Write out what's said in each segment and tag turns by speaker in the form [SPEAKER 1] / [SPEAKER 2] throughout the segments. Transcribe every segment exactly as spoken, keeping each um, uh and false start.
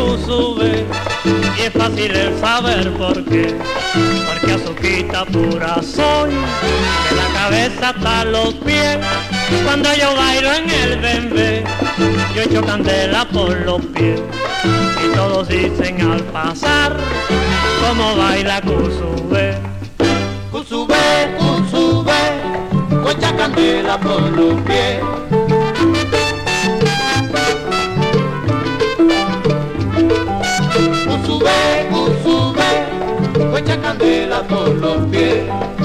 [SPEAKER 1] Cusubé, y es fácil el saber por qué, porque azuquita pura soy, de la cabeza hasta los pies. Cuando yo bailo en el bembé, yo echo candela por los pies, y todos dicen al pasar, cómo baila Cusubé.
[SPEAKER 2] Cusubé, Cusubé, tú echa candela por los pies. Cusubé, Cusubé, tú echa candela por los pies.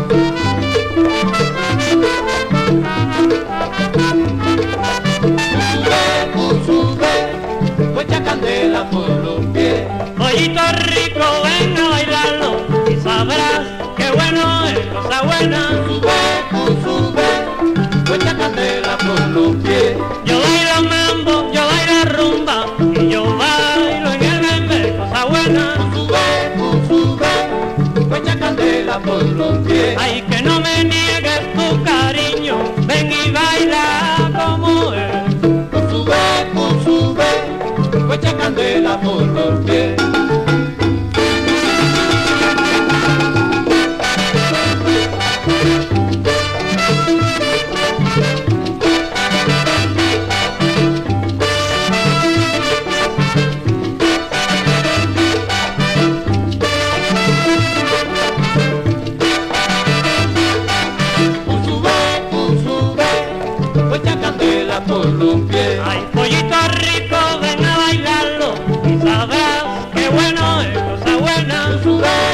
[SPEAKER 2] Cusubé, Cusubé, tú echa candela por los pies.
[SPEAKER 1] Pollito rico, ven a bailarlo y sabrás qué bueno es, cosa buena.
[SPEAKER 2] Cusubé, Cusubé, tú echa candela por los pies.
[SPEAKER 1] Yo bailo mambo, yo bailo rumba, y yo bailo en el bembé, cosa buena.
[SPEAKER 2] Cusubé, Cusubé, tú echa candela por los pies.
[SPEAKER 1] Ay, que no me niegues tu cariño, ven y baila como es.
[SPEAKER 2] Cusubé, Cusubé, tú echa candela por los pies. Por los pies.
[SPEAKER 1] Ay, pollito rico, ven a bailarlo y sabrás qué bueno es, cosa buena.
[SPEAKER 2] Cusubé,